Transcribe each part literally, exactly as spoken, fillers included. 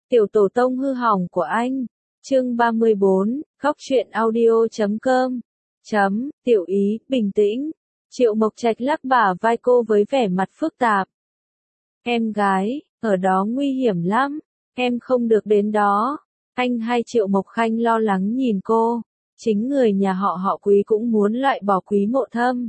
Tiểu tổ tông hư hỏng của anh. Chương ba mươi bốn, khóc chuyện audio chấm com. Chấm, tiểu ý, bình tĩnh. Triệu Mộc Trạch lắc bả vai cô với vẻ mặt phức tạp. Em gái, ở đó nguy hiểm lắm, em không được đến đó. Anh hai Triệu Mộc Khanh lo lắng nhìn cô. Chính người nhà họ họ Quý cũng muốn loại bỏ Quý Mộ Thâm.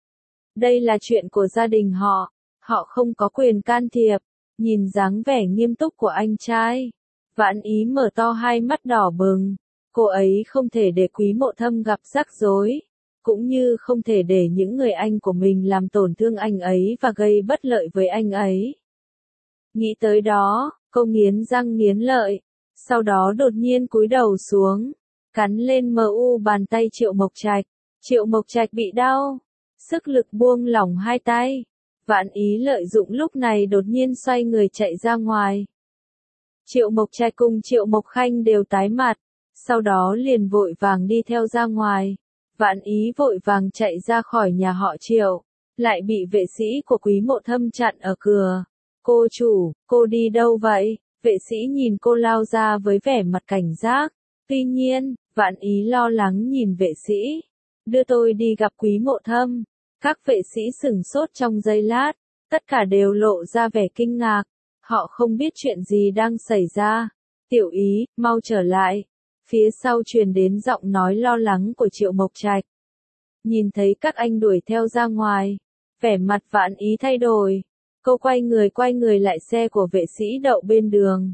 Đây là chuyện của gia đình họ, họ không có quyền can thiệp. Nhìn dáng vẻ nghiêm túc của anh trai, Vạn Ý mở to hai mắt đỏ bừng. Cô ấy không thể để Quý Mộ Thâm gặp rắc rối, cũng như không thể để những người anh của mình làm tổn thương anh ấy và gây bất lợi với anh ấy. Nghĩ tới đó, cô nghiến răng nghiến lợi, sau đó đột nhiên cúi đầu xuống, cắn lên mờ u bàn tay Triệu Mộc Trạch. Triệu Mộc Trạch bị đau, sức lực buông lỏng hai tay. Vạn Ý lợi dụng lúc này đột nhiên xoay người chạy ra ngoài. Triệu Mộc Trạch cùng Triệu Mộc Khanh đều tái mặt, sau đó liền vội vàng đi theo ra ngoài. Vạn Ý vội vàng chạy ra khỏi nhà họ Triệu, lại bị vệ sĩ của Quý Mộ Thâm chặn ở cửa. Cô chủ, cô đi đâu vậy? Vệ sĩ nhìn cô lao ra với vẻ mặt cảnh giác. Tuy nhiên, Vạn Ý lo lắng nhìn vệ sĩ. Đưa tôi đi gặp Quý Mộ Thâm. Các vệ sĩ sửng sốt trong giây lát, tất cả đều lộ ra vẻ kinh ngạc. Họ không biết chuyện gì đang xảy ra. Tiểu Ý, mau trở lại. Phía sau truyền đến giọng nói lo lắng của Triệu Mộc Trạch. Nhìn thấy các anh đuổi theo ra ngoài, vẻ mặt Vạn Ý thay đổi. Cô quay người quay người lại xe của vệ sĩ đậu bên đường.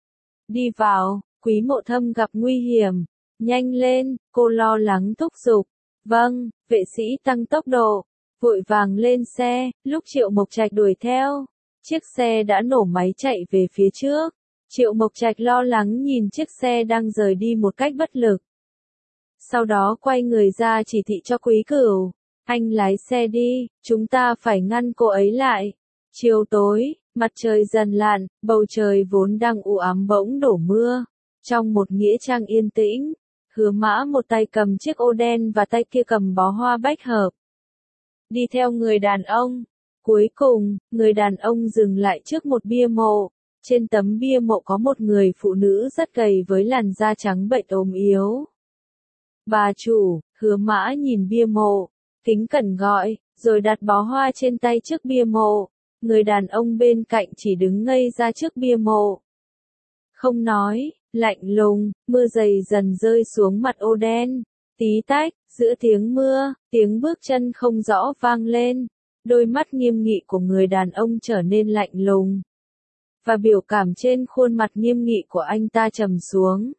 Đi vào, Quý Mộ Thâm gặp nguy hiểm. Nhanh lên, cô lo lắng thúc giục. Vâng, vệ sĩ tăng tốc độ, vội vàng lên xe. Lúc Triệu Mộc Trạch đuổi theo, chiếc xe đã nổ máy chạy về phía trước. Triệu Mộc Trạch lo lắng nhìn chiếc xe đang rời đi một cách bất lực. Sau đó quay người ra chỉ thị cho Quý Cửu. Anh lái xe đi, chúng ta phải ngăn cô ấy lại. Chiều tối, mặt trời dần lặn, bầu trời vốn đang u ám bỗng đổ mưa. Trong một nghĩa trang yên tĩnh, Hứa Mã một tay cầm chiếc ô đen và tay kia cầm bó hoa bách hợp. Đi theo người đàn ông. Cuối cùng, người đàn ông dừng lại trước một bia mộ. Trên tấm bia mộ có một người phụ nữ rất gầy với làn da trắng bệch ốm yếu. Bà chủ, Hứa Mã nhìn bia mộ, kính cẩn gọi, rồi đặt bó hoa trên tay trước bia mộ. Người đàn ông bên cạnh chỉ đứng ngây ra trước bia mộ. Không nói, lạnh lùng, mưa dày dần rơi xuống mặt ô đen. Tí tách, giữa tiếng mưa, tiếng bước chân không rõ vang lên. Đôi mắt nghiêm nghị của người đàn ông trở nên lạnh lùng. Và biểu cảm trên khuôn mặt nghiêm nghị của anh ta trầm xuống.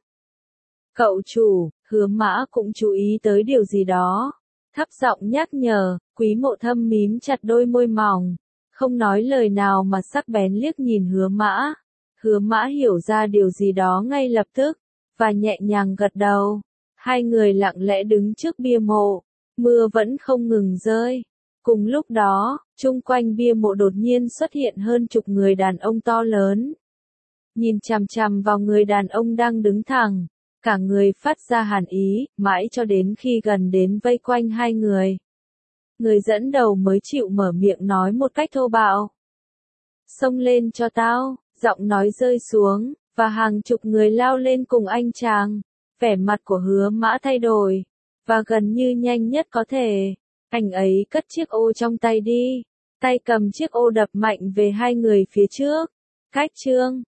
Cậu chủ, Hứa Mã cũng chú ý tới điều gì đó. Thấp giọng nhắc nhở. Quý Mộ Thâm mím chặt đôi môi mỏng, không nói lời nào mà sắc bén liếc nhìn Hứa Mã. Hứa Mã hiểu ra điều gì đó ngay lập tức, và nhẹ nhàng gật đầu. Hai người lặng lẽ đứng trước bia mộ, mưa vẫn không ngừng rơi. Cùng lúc đó, chung quanh bia mộ đột nhiên xuất hiện hơn chục người đàn ông to lớn. Nhìn chằm chằm vào người đàn ông đang đứng thẳng, cả người phát ra hàn ý, mãi cho đến khi gần đến vây quanh hai người. Người dẫn đầu mới chịu mở miệng nói một cách thô bạo. Xông lên cho tao, giọng nói rơi xuống, và hàng chục người lao lên cùng anh chàng. Vẻ mặt của Hứa Mã thay đổi, và gần như nhanh nhất có thể, anh ấy cất chiếc ô trong tay đi, tay cầm chiếc ô đập mạnh về hai người phía trước. Cách chương